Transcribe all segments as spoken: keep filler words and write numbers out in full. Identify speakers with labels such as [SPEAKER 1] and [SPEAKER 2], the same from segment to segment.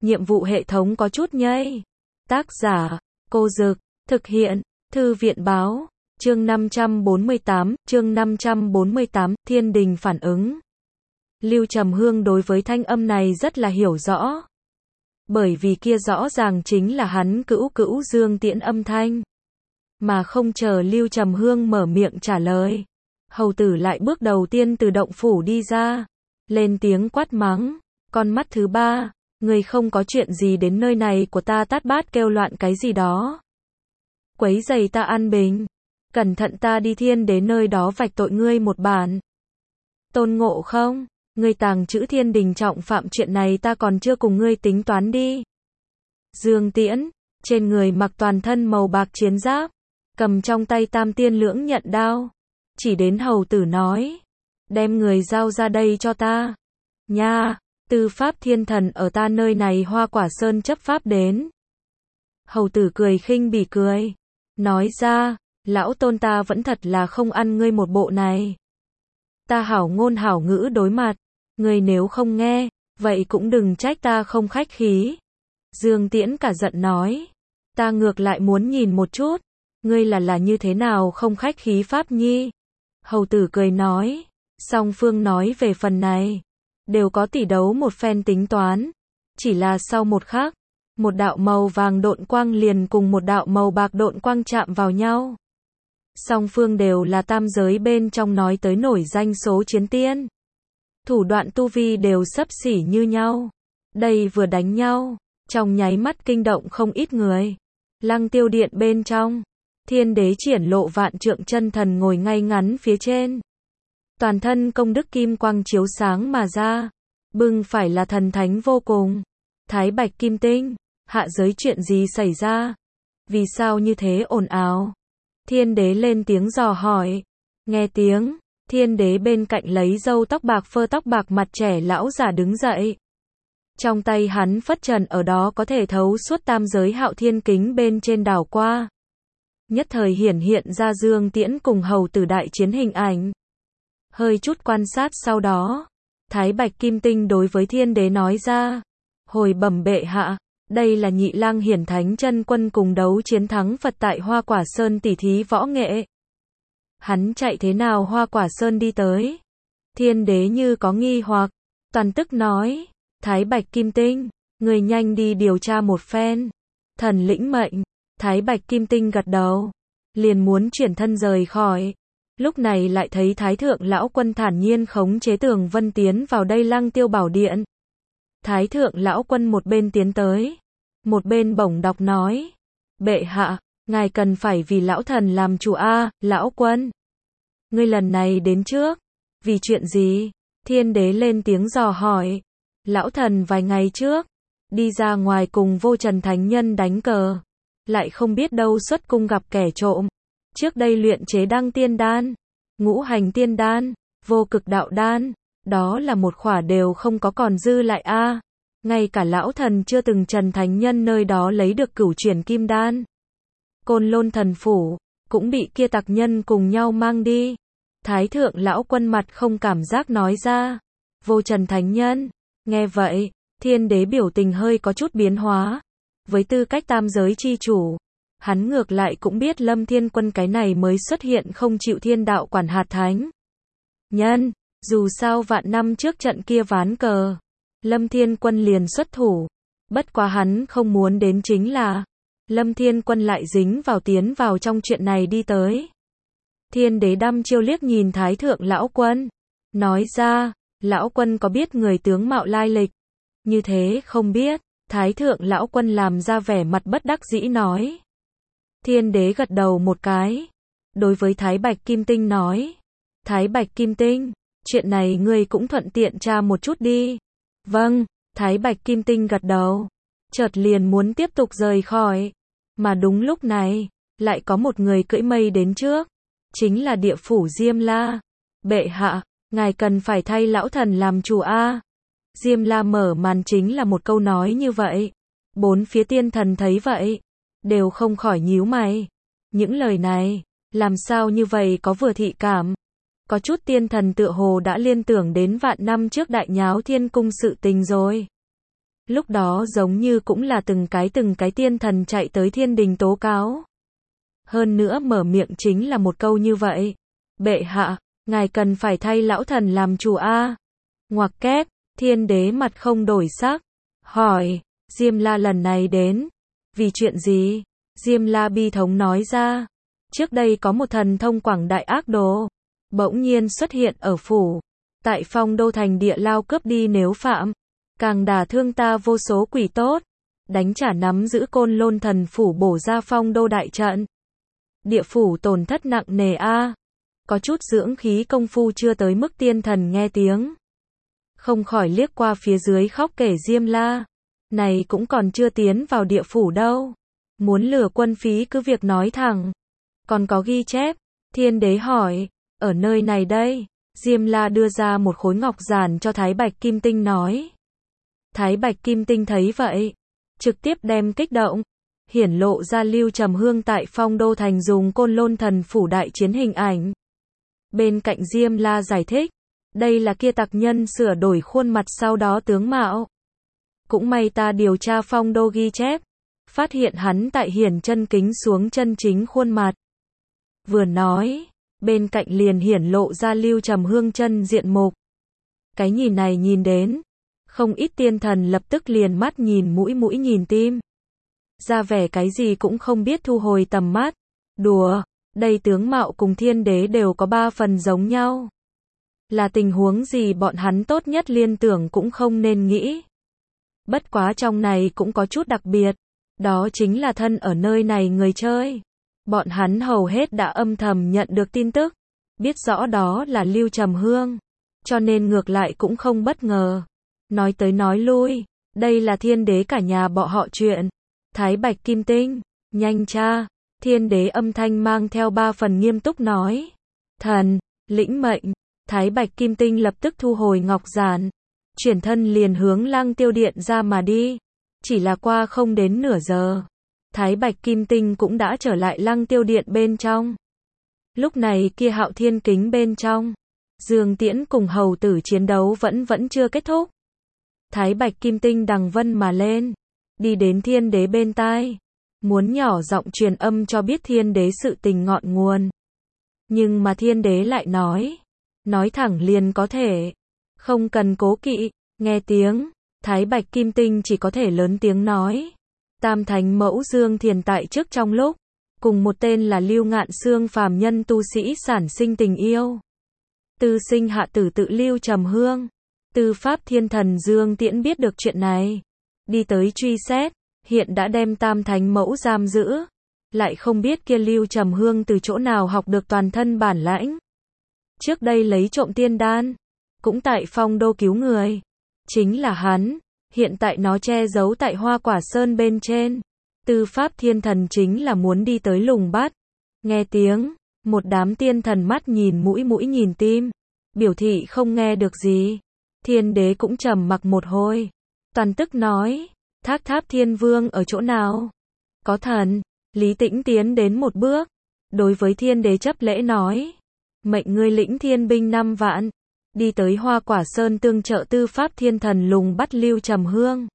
[SPEAKER 1] nhiệm vụ hệ thống có chút nhây. Tác giả, Cô Dực, thực hiện, Thư viện báo, chương năm trăm bốn mươi tám, chương năm trăm bốn mươi tám, Thiên Đình phản ứng. Lưu Trầm Hương đối với thanh âm này rất là hiểu rõ. Bởi vì kia rõ ràng chính là hắn cữu cữu Dương Tiễn âm thanh. Mà không chờ Lưu Trầm Hương mở miệng trả lời. Hầu tử lại bước đầu tiên từ động phủ đi ra. Lên tiếng quát mắng. Con mắt thứ ba, người không có chuyện gì đến nơi này của ta tát bát kêu loạn cái gì đó. Quấy giày ta an bình. Cẩn thận ta đi thiên đến nơi đó vạch tội ngươi một bản. Tôn Ngộ Không, ngươi tàng trữ Thiên Đình trọng phạm chuyện này ta còn chưa cùng ngươi tính toán đi. Dương Tiễn, trên người mặc toàn thân màu bạc chiến giáp, cầm trong tay tam tiên lưỡng nhận đao. Chỉ đến hầu tử nói, đem người giao ra đây cho ta. Nha, tư pháp thiên thần ở ta nơi này Hoa Quả Sơn chấp pháp đến. Hầu tử cười khinh bỉ cười, nói ra, lão tôn ta vẫn thật là không ăn ngươi một bộ này. Ta hảo ngôn hảo ngữ đối mặt, ngươi nếu không nghe, vậy cũng đừng trách ta không khách khí. Dương Tiễn cả giận nói, ta ngược lại muốn nhìn một chút, ngươi là là như thế nào không khách khí pháp nhi. Hầu tử cười nói, song phương nói về phần này, đều có tỉ đấu một phen tính toán, chỉ là sau một khắc, một đạo màu vàng độn quang liền cùng một đạo màu bạc độn quang chạm vào nhau. Song phương đều là tam giới bên trong nói tới nổi danh số chiến tiên. Thủ đoạn tu vi đều xấp xỉ như nhau. Đây vừa đánh nhau, trong nháy mắt kinh động không ít người. Lăng Tiêu Điện bên trong, Thiên Đế triển lộ vạn trượng chân thần ngồi ngay ngắn phía trên. Toàn thân công đức kim quang chiếu sáng mà ra, bưng phải là thần thánh vô cùng. Thái Bạch Kim Tinh, hạ giới chuyện gì xảy ra? Vì sao như thế ồn ào? Thiên Đế lên tiếng dò hỏi. Nghe tiếng, Thiên Đế bên cạnh lấy râu tóc bạc phơ tóc bạc mặt trẻ lão giả đứng dậy. Trong tay hắn phất trần ở đó có thể thấu suốt tam giới hạo thiên kính bên trên đảo qua. Nhất thời hiển hiện ra Dương Tiễn cùng hầu tử đại chiến hình ảnh. Hơi chút quan sát sau đó, Thái Bạch Kim Tinh đối với Thiên Đế nói ra, hồi bẩm bệ hạ, đây là Nhị Lang Hiển Thánh Chân Quân cùng đấu chiến thắng Phật tại Hoa Quả Sơn tỉ thí võ nghệ. Hắn chạy thế nào Hoa Quả Sơn đi tới? Thiên Đế như có nghi hoặc, toàn tức nói, Thái Bạch Kim Tinh, người nhanh đi điều tra một phen. Thần lĩnh mệnh. Thái Bạch Kim Tinh gật đầu, liền muốn chuyển thân rời khỏi. Lúc này lại thấy Thái Thượng Lão Quân thản nhiên khống chế Tường Vân tiến vào đây Lăng Tiêu Bảo Điện. Thái Thượng Lão Quân một bên tiến tới, một bên bổng đọc nói, bệ hạ, ngài cần phải vì lão thần làm chủ a, Lão Quân. Ngươi lần này đến trước, vì chuyện gì? Thiên Đế lên tiếng dò hỏi. Lão thần vài ngày trước, đi ra ngoài cùng Vô Trần Thánh Nhân đánh cờ, lại không biết đâu xuất cung gặp kẻ trộm. Trước đây luyện chế Đăng Tiên Đan, Ngũ Hành Tiên Đan, Vô Cực Đạo Đan, đó là một khỏa đều không có còn dư lại a. À, ngay cả lão thần chưa từng Trần Thánh Nhân nơi đó lấy được Cửu Chuyển Kim Đan. Côn Lôn Thần Phủ, cũng bị kia tặc nhân cùng nhau mang đi. Thái Thượng Lão Quân mặt không cảm giác nói ra. Vô Trần Thánh Nhân, nghe vậy, Thiên Đế biểu tình hơi có chút biến hóa. Với tư cách tam giới chi chủ, hắn ngược lại cũng biết Lâm Thiên Quân cái này mới xuất hiện không chịu thiên đạo quản hạt thánh nhân. Dù sao vạn năm trước trận kia ván cờ, Lâm Thiên Quân liền xuất thủ. Bất quá hắn không muốn đến chính là, Lâm Thiên Quân lại dính vào tiến vào trong chuyện này đi tới. Thiên Đế đăm chiêu liếc nhìn Thái Thượng Lão Quân, nói ra, Lão Quân có biết người tướng mạo lai lịch? Như thế không biết. Thái Thượng Lão Quân làm ra vẻ mặt bất đắc dĩ nói. Thiên Đế gật đầu một cái, đối với Thái Bạch Kim Tinh nói, Thái Bạch Kim Tinh, chuyện này ngươi cũng thuận tiện tra một chút đi. Vâng. Thái Bạch Kim Tinh gật đầu, chợt liền muốn tiếp tục rời khỏi. Mà đúng lúc này, lại có một người cưỡi mây đến trước, chính là Địa Phủ Diêm La. Bệ hạ, ngài cần phải thay lão thần làm chủ a. Diêm La mở màn chính là một câu nói như vậy. Bốn phía tiên thần thấy vậy, đều không khỏi nhíu mày. Những lời này, làm sao như vậy có vừa thị cảm. Có chút tiên thần tựa hồ đã liên tưởng đến vạn năm trước đại nháo thiên cung sự tình rồi. Lúc đó giống như cũng là từng cái từng cái tiên thần chạy tới thiên đình tố cáo. Hơn nữa mở miệng chính là một câu như vậy. Bệ hạ, ngài cần phải thay lão thần làm chủ a. Ngoặc kép, thiên đế mặt không đổi sắc. Hỏi, Diêm La lần này đến. Vì chuyện gì? Diêm La bi thống nói ra. Trước đây có một thần thông quảng đại ác đồ. Bỗng nhiên xuất hiện ở phủ. Tại Phong Đô thành địa lao cướp đi nếu phạm. Càng đả thương ta vô số quỷ tốt. Đánh trả nắm giữ Côn Lôn thần phủ bổ ra Phong Đô đại trận. Địa phủ tổn thất nặng nề a. Có chút dưỡng khí công phu chưa tới mức tiên thần nghe tiếng. Không khỏi liếc qua phía dưới khóc kể Diêm La. Này cũng còn chưa tiến vào địa phủ đâu. Muốn lừa quân phí cứ việc nói thẳng. Còn có ghi chép. Thiên đế hỏi. Ở nơi này đây. Diêm La đưa ra một khối ngọc giản cho Thái Bạch Kim Tinh nói. Thái Bạch Kim Tinh thấy vậy. Trực tiếp đem kích động. Hiển lộ ra Lưu Trầm Hương tại Phong Đô thành dùng Côn Lôn thần phủ đại chiến hình ảnh. Bên cạnh Diêm La giải thích. Đây là kia tặc nhân sửa đổi khuôn mặt sau đó tướng mạo. Cũng may ta điều tra Phong Đô ghi chép. Phát hiện hắn tại hiển chân kính xuống chân chính khuôn mặt. Vừa nói, bên cạnh liền hiển lộ ra Lưu Trầm Hương chân diện mục. Cái nhìn này nhìn đến. Không ít tiên thần lập tức liền mắt nhìn mũi mũi nhìn tim. Ra vẻ cái gì cũng không biết thu hồi tầm mắt. Đùa, đây tướng mạo cùng thiên đế đều có ba phần giống nhau. Là tình huống gì bọn hắn tốt nhất liên tưởng cũng không nên nghĩ. Bất quá trong này cũng có chút đặc biệt. Đó chính là thân ở nơi này người chơi. Bọn hắn hầu hết đã âm thầm nhận được tin tức. Biết rõ đó là Lưu Trầm Hương. Cho nên ngược lại cũng không bất ngờ. Nói tới nói lui. Đây là thiên đế cả nhà bọn họ chuyện. Thái Bạch Kim Tinh. Nhanh cha. Thiên đế âm thanh mang theo ba phần nghiêm túc nói. Thần. Lĩnh mệnh. Thái Bạch Kim Tinh lập tức thu hồi ngọc giản. Chuyển thân liền hướng Lăng Tiêu Điện ra mà đi. Chỉ là qua không đến nửa giờ. Thái Bạch Kim Tinh cũng đã trở lại Lăng Tiêu Điện bên trong. Lúc này kia Hạo Thiên Kính bên trong. Dương Tiễn cùng hầu tử chiến đấu vẫn vẫn chưa kết thúc. Thái Bạch Kim Tinh đằng vân mà lên. Đi đến thiên đế bên tai. Muốn nhỏ giọng truyền âm cho biết thiên đế sự tình ngọn nguồn. Nhưng mà thiên đế lại nói. Nói thẳng liền có thể. Không cần cố kỵ. Nghe tiếng. Thái Bạch Kim Tinh chỉ có thể lớn tiếng nói. Tam Thánh Mẫu Dương Thiền tại trước trong lúc. Cùng một tên là Lưu Ngạn Xương phàm nhân tu sĩ sản sinh tình yêu. Tư sinh hạ tử tự Lưu Trầm Hương. Tư Pháp Thiên Thần Dương Tiễn biết được chuyện này. Đi tới truy xét. Hiện đã đem Tam Thánh Mẫu giam giữ. Lại không biết kia Lưu Trầm Hương từ chỗ nào học được toàn thân bản lãnh. Trước đây lấy trộm tiên đan. Cũng tại Phong Đô cứu người. Chính là hắn. Hiện tại nó che giấu tại Hoa Quả Sơn bên trên. Tư Pháp Thiên Thần chính là muốn đi tới lùng bắt. Nghe tiếng. Một đám tiên thần mắt nhìn mũi mũi nhìn tim. Biểu thị không nghe được gì. Thiên đế cũng trầm mặc một hồi. Toàn tức nói. Thác Tháp Thiên Vương ở chỗ nào? Có thần. Lý Tĩnh tiến đến một bước. Đối với thiên đế chấp lễ nói. Mệnh ngươi lĩnh thiên binh năm vạn. Đi tới Hoa Quả Sơn tương trợ Tư Pháp Thiên Thần lùng bắt Lưu Trầm Hương.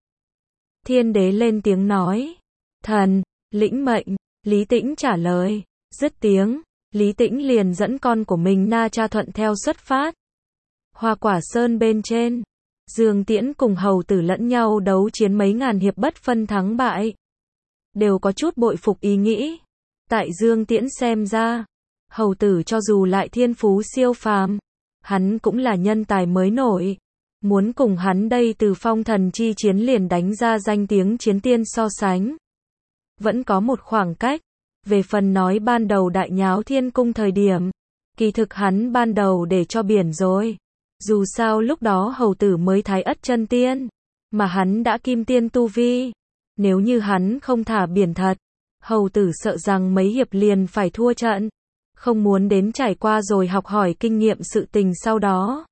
[SPEAKER 1] Thiên đế lên tiếng nói. Thần, lĩnh mệnh. Lý Tĩnh trả lời. Dứt tiếng. Lý Tĩnh liền dẫn con của mình Na Cha thuận theo xuất phát. Hoa Quả Sơn bên trên. Dương Tiễn cùng hầu tử lẫn nhau đấu chiến mấy ngàn hiệp bất phân thắng bại. Đều có chút bội phục ý nghĩ. Tại Dương Tiễn xem ra. Hầu tử cho dù lại thiên phú siêu phàm. Hắn cũng là nhân tài mới nổi. Muốn cùng hắn đây từ phong thần chi chiến liền đánh ra danh tiếng chiến tiên so sánh. Vẫn có một khoảng cách. Về phần nói ban đầu đại nháo thiên cung thời điểm. Kỳ thực hắn ban đầu để cho biển rồi. Dù sao lúc đó hầu tử mới thái ất chân tiên. Mà hắn đã kim tiên tu vi. Nếu như hắn không thả biển thật. Hầu tử sợ rằng mấy hiệp liền phải thua trận. Không muốn đến trải qua rồi học hỏi kinh nghiệm sự tình sau đó.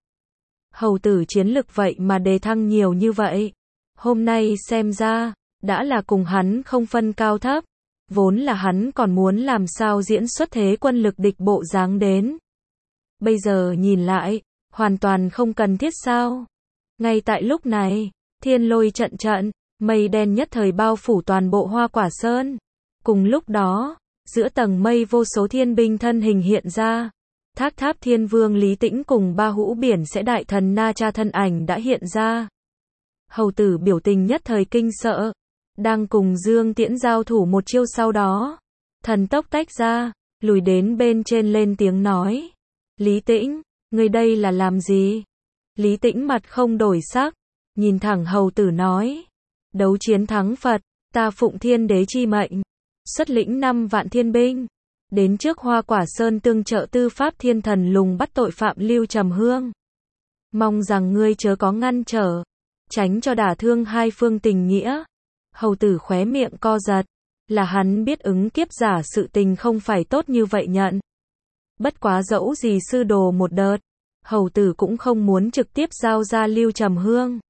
[SPEAKER 1] Hầu tử chiến lực vậy mà đề thăng nhiều như vậy. Hôm nay xem ra, đã là cùng hắn không phân cao thấp. Vốn là hắn còn muốn làm sao diễn xuất thế quân lực địch bộ dáng đến. Bây giờ nhìn lại, hoàn toàn không cần thiết sao. Ngay tại lúc này, thiên lôi trận trận, mây đen nhất thời bao phủ toàn bộ Hoa Quả Sơn. Cùng lúc đó, giữa tầng mây vô số thiên binh thân hình hiện ra. Thác Tháp Thiên Vương Lý Tĩnh cùng Ba Hũ Biển Sẽ Đại Thần Na Cha thân ảnh đã hiện ra. Hầu tử biểu tình nhất thời kinh sợ, đang cùng Dương Tiễn giao thủ một chiêu sau đó, thần tốc tách ra, lùi đến bên trên lên tiếng nói. Lý Tĩnh, ngươi đây là làm gì? Lý Tĩnh mặt không đổi sắc, nhìn thẳng hầu tử nói. Đấu chiến thắng Phật, ta phụng thiên đế chi mệnh, xuất lĩnh năm vạn thiên binh, đến trước Hoa Quả Sơn tương trợ tư pháp thiên thần lùng bắt tội phạm Lưu Trầm Hương. Mong rằng ngươi chớ có ngăn trở, tránh cho đả thương hai phương tình nghĩa. Hầu tử khóe miệng co giật, là hắn biết ứng kiếp giả sự tình không phải tốt như vậy nhận. Bất quá dẫu gì sư đồ một đợt, hầu tử cũng không muốn trực tiếp giao ra Lưu Trầm Hương.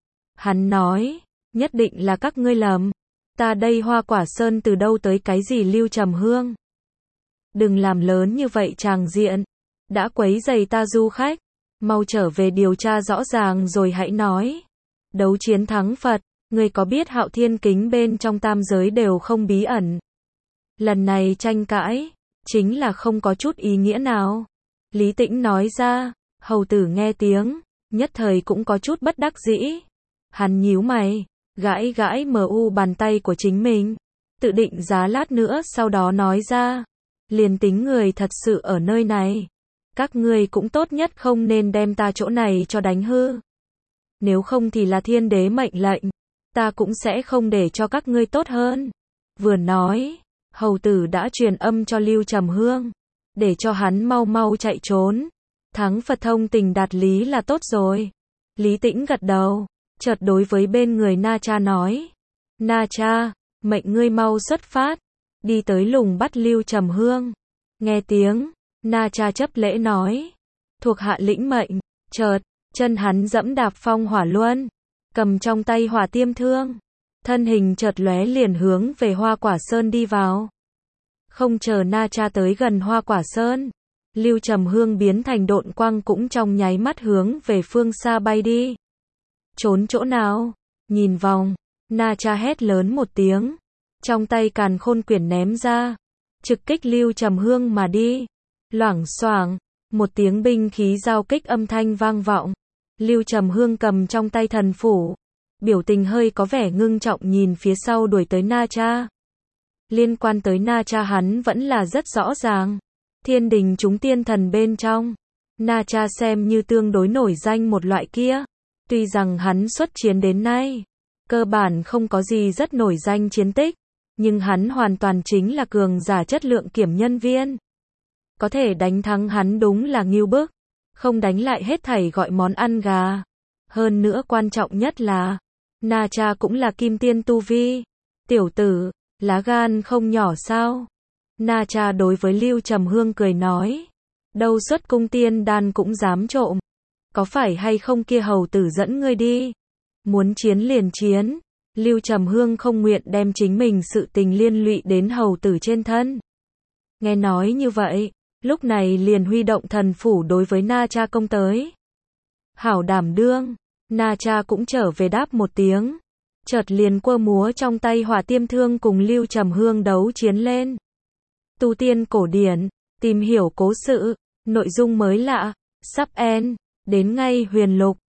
[SPEAKER 1] Hắn nói, nhất định là các ngươi lầm, ta đây Hoa Quả Sơn từ đâu tới cái gì Lưu Trầm Hương. Đừng làm lớn như vậy tràng diện, đã quấy rầy ta du khách, mau trở về điều tra rõ ràng rồi hãy nói. Đấu chiến thắng Phật, ngươi có biết Hạo Thiên Kính bên trong tam giới đều không bí ẩn. Lần này tranh cãi, chính là không có chút ý nghĩa nào. Lý Tĩnh nói ra, hầu tử nghe tiếng, nhất thời cũng có chút bất đắc dĩ. Hắn nhíu mày, gãi gãi mờ u bàn tay của chính mình, tự định giá lát nữa sau đó nói ra. Liền tính người thật sự ở nơi này, các ngươi cũng tốt nhất không nên đem ta chỗ này cho đánh hư. Nếu không thì là thiên đế mệnh lệnh, ta cũng sẽ không để cho các ngươi tốt hơn. Vừa nói, hầu tử đã truyền âm cho Lưu Trầm Hương, để cho hắn mau mau chạy trốn. Thắng Phật thông tình đạt lý là tốt rồi. Lý Tĩnh gật đầu, chợt đối với bên người Na Cha nói. Na Cha, mệnh ngươi mau xuất phát, đi tới lùng bắt Lưu Trầm Hương. Nghe tiếng, Na Cha chấp lễ nói. Thuộc hạ lĩnh mệnh, chợt, chân hắn dẫm đạp phong hỏa luân, cầm trong tay hỏa tiêm thương, thân hình chợt lóe liền hướng về Hoa Quả Sơn đi vào. Không chờ Na Cha tới gần Hoa Quả Sơn, Lưu Trầm Hương biến thành độn quang cũng trong nháy mắt hướng về phương xa bay đi. Trốn chỗ nào? Nhìn vòng, Na Cha hét lớn một tiếng, trong tay càn khôn quyển ném ra, trực kích Lưu Trầm Hương mà đi. Loảng xoảng, một tiếng binh khí giao kích âm thanh vang vọng. Lưu Trầm Hương cầm trong tay thần phủ, biểu tình hơi có vẻ ngưng trọng nhìn phía sau đuổi tới Na Cha. Liên quan tới Na Cha hắn vẫn là rất rõ ràng. Thiên đình chúng tiên thần bên trong, Na Cha xem như tương đối nổi danh một loại kia. Tuy rằng hắn xuất chiến đến nay, cơ bản không có gì rất nổi danh chiến tích, nhưng hắn hoàn toàn chính là cường giả chất lượng kiểm nhân viên. Có thể đánh thắng hắn đúng là ngưu bức, không đánh lại hết thảy gọi món ăn gà. Hơn nữa quan trọng nhất là, Na Cha cũng là kim tiên tu vi. Tiểu tử, lá gan không nhỏ sao? Na Cha đối với Lưu Trầm Hương cười nói. Đâu xuất cung tiên đan cũng dám trộm. Có phải hay không kia hầu tử dẫn ngươi đi? Muốn chiến liền chiến. Lưu Trầm Hương không nguyện đem chính mình sự tình liên lụy đến hầu tử trên thân. Nghe nói như vậy, lúc này liền huy động thần phủ đối với Na Cha công tới. Hảo đảm đương, Na Cha cũng trở về đáp một tiếng. Chợt liền quơ múa trong tay hỏa tiêm thương cùng Lưu Trầm Hương đấu chiến lên. Tu tiên cổ điển, tìm hiểu cố sự, nội dung mới lạ, sắp end, đến ngay huyền lục.